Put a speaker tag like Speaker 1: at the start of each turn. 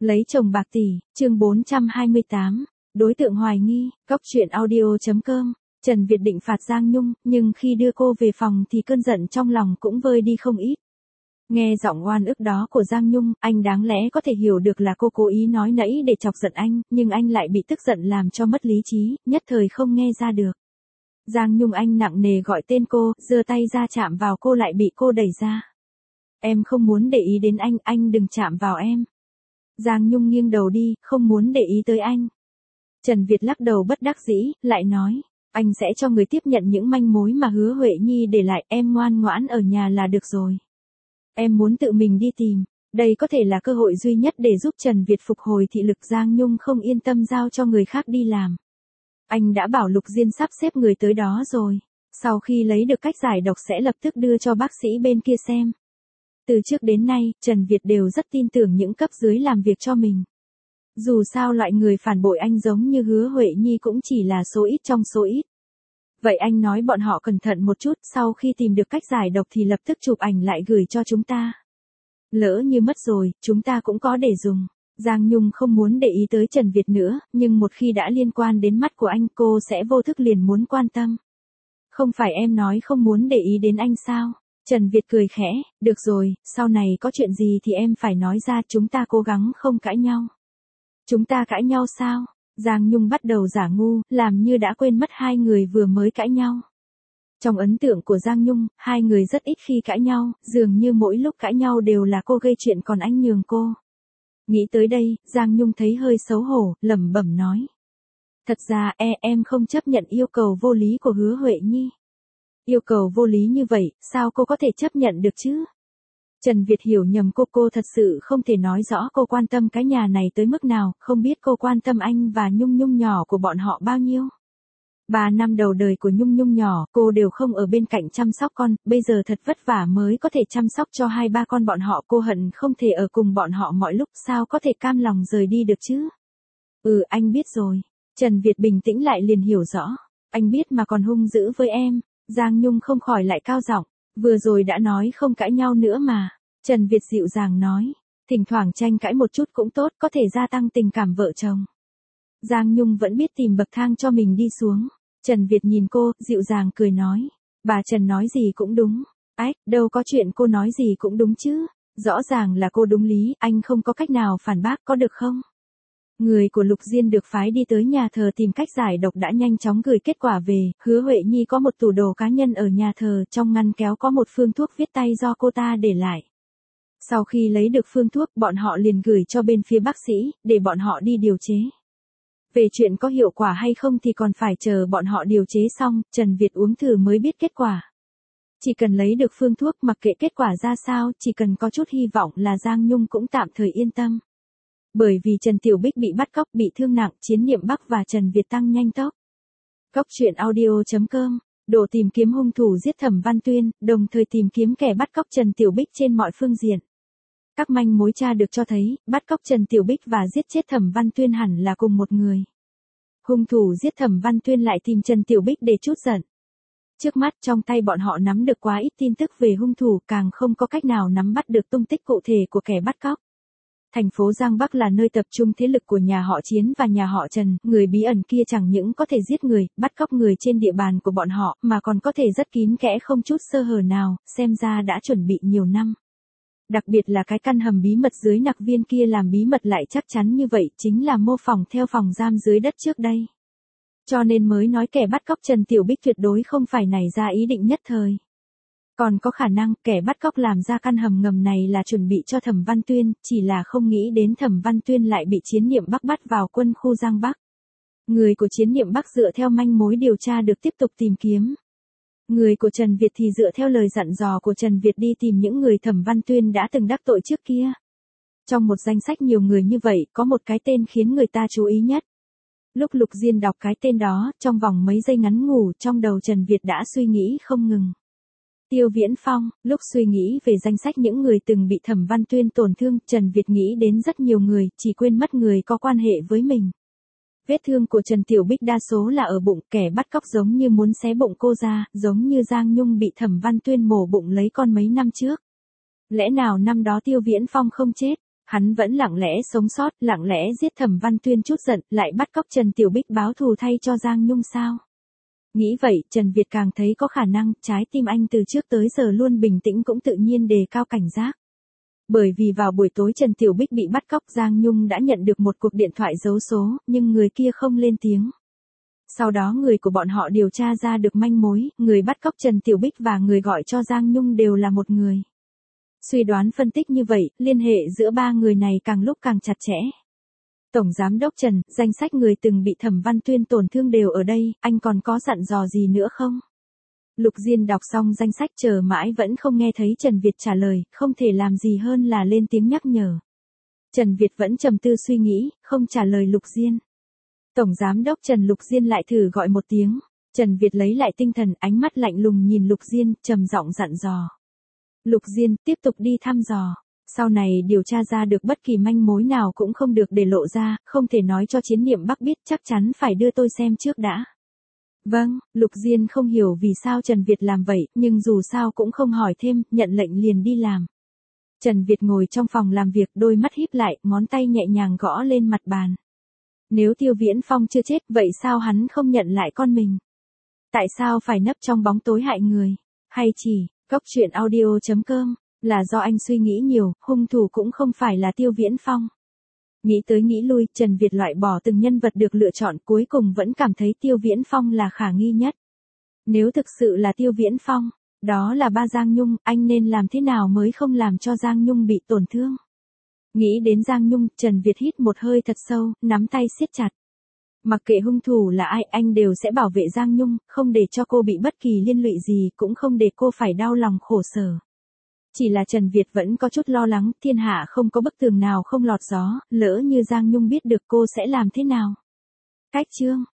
Speaker 1: Lấy chồng bạc tỷ, chương 428, đối tượng hoài nghi, góc truyện audio.com, Trần Việt định phạt Giang Nhung, nhưng khi đưa cô về phòng thì cơn giận trong lòng cũng vơi đi không ít. Nghe giọng oan ức đó của Giang Nhung, anh đáng lẽ có thể hiểu được là cô cố ý nói nẫy để chọc giận anh, nhưng anh lại bị tức giận làm cho mất lý trí, nhất thời không nghe ra được. Giang Nhung anh nặng nề gọi tên cô, giơ tay ra chạm vào cô lại bị cô đẩy ra. Em không muốn để ý đến anh đừng chạm vào em. Giang Nhung nghiêng đầu đi, không muốn để ý tới anh. Trần Việt lắc đầu bất đắc dĩ, lại nói, anh sẽ cho người tiếp nhận những manh mối mà Hứa Huệ Nhi để lại, em ngoan ngoãn ở nhà là được rồi. Em muốn tự mình đi tìm, đây có thể là cơ hội duy nhất để giúp Trần Việt phục hồi thị lực. Giang Nhung không yên tâm giao cho người khác đi làm. Anh đã bảo Lục Diên sắp xếp người tới đó rồi, sau khi lấy được cách giải độc sẽ lập tức đưa cho bác sĩ bên kia xem. Từ trước đến nay, Trần Việt đều rất tin tưởng những cấp dưới làm việc cho mình. Dù sao loại người phản bội anh giống như Hứa Huệ Nhi cũng chỉ là số ít trong số ít. Vậy anh nói bọn họ cẩn thận một chút, sau khi tìm được cách giải độc thì lập tức chụp ảnh lại gửi cho chúng ta. Lỡ như mất rồi, chúng ta cũng có để dùng. Giang Nhung không muốn để ý tới Trần Việt nữa, nhưng một khi đã liên quan đến mắt của anh cô sẽ vô thức liền muốn quan tâm. Không phải em nói không muốn để ý đến anh sao? Trần Việt cười khẽ, được rồi, sau này có chuyện gì thì em phải nói ra, chúng ta cố gắng không cãi nhau. Chúng ta cãi nhau sao? Giang Nhung bắt đầu giả ngu, làm như đã quên mất hai người vừa mới cãi nhau. Trong ấn tượng của Giang Nhung, hai người rất ít khi cãi nhau, dường như mỗi lúc cãi nhau đều là cô gây chuyện còn anh nhường cô. Nghĩ tới đây, Giang Nhung thấy hơi xấu hổ, lẩm bẩm nói. Thật ra, em không chấp nhận yêu cầu vô lý của Hứa Huệ Nhi. Yêu cầu vô lý như vậy, sao cô có thể chấp nhận được chứ? Trần Việt hiểu nhầm cô thật sự không thể nói rõ cô quan tâm cái nhà này tới mức nào, không biết cô quan tâm anh và Nhung Nhung nhỏ của bọn họ bao nhiêu. 3 năm đầu đời của Nhung Nhung nhỏ, cô đều không ở bên cạnh chăm sóc con, bây giờ thật vất vả mới có thể chăm sóc cho 2-3 con bọn họ, cô hận không thể ở cùng bọn họ mọi lúc, sao có thể cam lòng rời đi được chứ? Anh biết rồi. Trần Việt bình tĩnh lại liền hiểu rõ. Anh biết mà còn hung dữ với em. Giang Nhung không khỏi lại cao giọng, vừa rồi đã nói không cãi nhau nữa mà. Trần Việt dịu dàng nói, thỉnh thoảng tranh cãi một chút cũng tốt, có thể gia tăng tình cảm vợ chồng. Giang Nhung vẫn biết tìm bậc thang cho mình đi xuống. Trần Việt nhìn cô, dịu dàng cười nói, bà Trần nói gì cũng đúng. Đâu có chuyện cô nói gì cũng đúng chứ. Rõ ràng là cô đúng lý, anh không có cách nào phản bác, có được không? Người của Lục Diên được phái đi tới nhà thờ tìm cách giải độc đã nhanh chóng gửi kết quả về. Hứa Huệ Nhi có một tủ đồ cá nhân ở nhà thờ, trong ngăn kéo có một phương thuốc viết tay do cô ta để lại. Sau khi lấy được phương thuốc, bọn họ liền gửi cho bên phía bác sĩ, để bọn họ đi điều chế. Về chuyện có hiệu quả hay không thì còn phải chờ bọn họ điều chế xong, Trần Việt uống thử mới biết kết quả. Chỉ cần lấy được phương thuốc, mặc kệ kết quả ra sao, chỉ cần có chút hy vọng là Giang Nhung cũng tạm thời yên tâm. Bởi vì Trần Tiểu Bích bị bắt cóc bị thương nặng, Chiến Niệm Bắc và Trần Việt tăng nhanh tốc. Góc truyện audio.com, độ tìm kiếm hung thủ giết Thẩm Văn Tuyên, đồng thời tìm kiếm kẻ bắt cóc Trần Tiểu Bích trên mọi phương diện. Các manh mối tra được cho thấy, bắt cóc Trần Tiểu Bích và giết chết Thẩm Văn Tuyên hẳn là cùng một người. Hung thủ giết Thẩm Văn Tuyên lại tìm Trần Tiểu Bích để trút giận. Trước mắt trong tay bọn họ nắm được quá ít tin tức về hung thủ, càng không có cách nào nắm bắt được tung tích cụ thể của kẻ bắt cóc. Thành phố Giang Bắc là nơi tập trung thế lực của nhà họ Chiến và nhà họ Trần, người bí ẩn kia chẳng những có thể giết người, bắt cóc người trên địa bàn của bọn họ, mà còn có thể rất kín kẽ không chút sơ hở nào, xem ra đã chuẩn bị nhiều năm. Đặc biệt là cái căn hầm bí mật dưới Nặc Viên kia làm bí mật lại chắc chắn như vậy, chính là mô phỏng theo phòng giam dưới đất trước đây. Cho nên mới nói kẻ bắt cóc Trần Tiểu Bích tuyệt đối không phải nảy ra ý định nhất thời. Còn có khả năng kẻ bắt cóc làm ra căn hầm ngầm này là chuẩn bị cho Thẩm Văn Tuyên, chỉ là không nghĩ đến Thẩm Văn Tuyên lại bị Chiến Niệm Bắc bắt vào quân khu Giang Bắc. Người của Chiến Niệm Bắc dựa theo manh mối điều tra được tiếp tục tìm kiếm. Người của Trần Việt thì dựa theo lời dặn dò của Trần Việt đi tìm những người Thẩm Văn Tuyên đã từng đắc tội trước kia. Trong một danh sách nhiều người như vậy, có một cái tên khiến người ta chú ý nhất. Lúc Lục Diên đọc cái tên đó, trong vòng mấy giây ngắn ngủi, trong đầu Trần Việt đã suy nghĩ không ngừng. Tiêu Viễn Phong, lúc suy nghĩ về danh sách những người từng bị Thẩm Văn Tuyên tổn thương, Trần Việt nghĩ đến rất nhiều người, chỉ quên mất người có quan hệ với mình. Vết thương của Trần Tiểu Bích đa số là ở bụng, kẻ bắt cóc giống như muốn xé bụng cô ra, giống như Giang Nhung bị Thẩm Văn Tuyên mổ bụng lấy con mấy năm trước. Lẽ nào năm đó Tiêu Viễn Phong không chết? Hắn vẫn lặng lẽ sống sót, lặng lẽ giết Thẩm Văn Tuyên chút giận, lại bắt cóc Trần Tiểu Bích báo thù thay cho Giang Nhung sao? Nghĩ vậy, Trần Việt càng thấy có khả năng, trái tim anh từ trước tới giờ luôn bình tĩnh cũng tự nhiên đề cao cảnh giác. Bởi vì vào buổi tối Trần Tiểu Bích bị bắt cóc, Giang Nhung đã nhận được một cuộc điện thoại giấu số, nhưng người kia không lên tiếng. Sau đó người của bọn họ điều tra ra được manh mối, người bắt cóc Trần Tiểu Bích và người gọi cho Giang Nhung đều là một người. Suy đoán phân tích như vậy, liên hệ giữa ba người này càng lúc càng chặt chẽ. Tổng Giám đốc Trần, danh sách người từng bị Thẩm Văn Tuyên tổn thương đều ở đây, anh còn có dặn dò gì nữa không? Lục Diên đọc xong danh sách chờ mãi vẫn không nghe thấy Trần Việt trả lời, không thể làm gì hơn là lên tiếng nhắc nhở. Trần Việt vẫn trầm tư suy nghĩ, không trả lời Lục Diên. Tổng Giám đốc Trần, Lục Diên lại thử gọi một tiếng. Trần Việt lấy lại tinh thần, ánh mắt lạnh lùng nhìn Lục Diên, trầm giọng dặn dò. Lục Diên, tiếp tục đi thăm dò. Sau này điều tra ra được bất kỳ manh mối nào cũng không được để lộ ra, không thể nói cho Chiến Niệm Bắc biết, chắc chắn phải đưa tôi xem trước đã. Vâng, Lục Diên không hiểu vì sao Trần Việt làm vậy, nhưng dù sao cũng không hỏi thêm, nhận lệnh liền đi làm. Trần Việt ngồi trong phòng làm việc, đôi mắt híp lại, ngón tay nhẹ nhàng gõ lên mặt bàn. Nếu Tiêu Viễn Phong chưa chết, vậy sao hắn không nhận lại con mình? Tại sao phải nấp trong bóng tối hại người? Hay chỉ, coctruyện.audio.com, là do anh suy nghĩ nhiều, hung thủ cũng không phải là Tiêu Viễn Phong. Nghĩ tới nghĩ lui, Trần Việt loại bỏ từng nhân vật được lựa chọn, cuối cùng vẫn cảm thấy Tiêu Viễn Phong là khả nghi nhất. Nếu thực sự là Tiêu Viễn Phong, đó là ba Giang Nhung, anh nên làm thế nào mới không làm cho Giang Nhung bị tổn thương? Nghĩ đến Giang Nhung, Trần Việt hít một hơi thật sâu, nắm tay siết chặt. Mặc kệ hung thủ là ai, anh đều sẽ bảo vệ Giang Nhung, không để cho cô bị bất kỳ liên lụy gì, cũng không để cô phải đau lòng khổ sở. Chỉ là Trần Việt vẫn có chút lo lắng, thiên hạ không có bức tường nào không lọt gió, lỡ như Giang Nhung biết được cô sẽ làm thế nào. Cách chương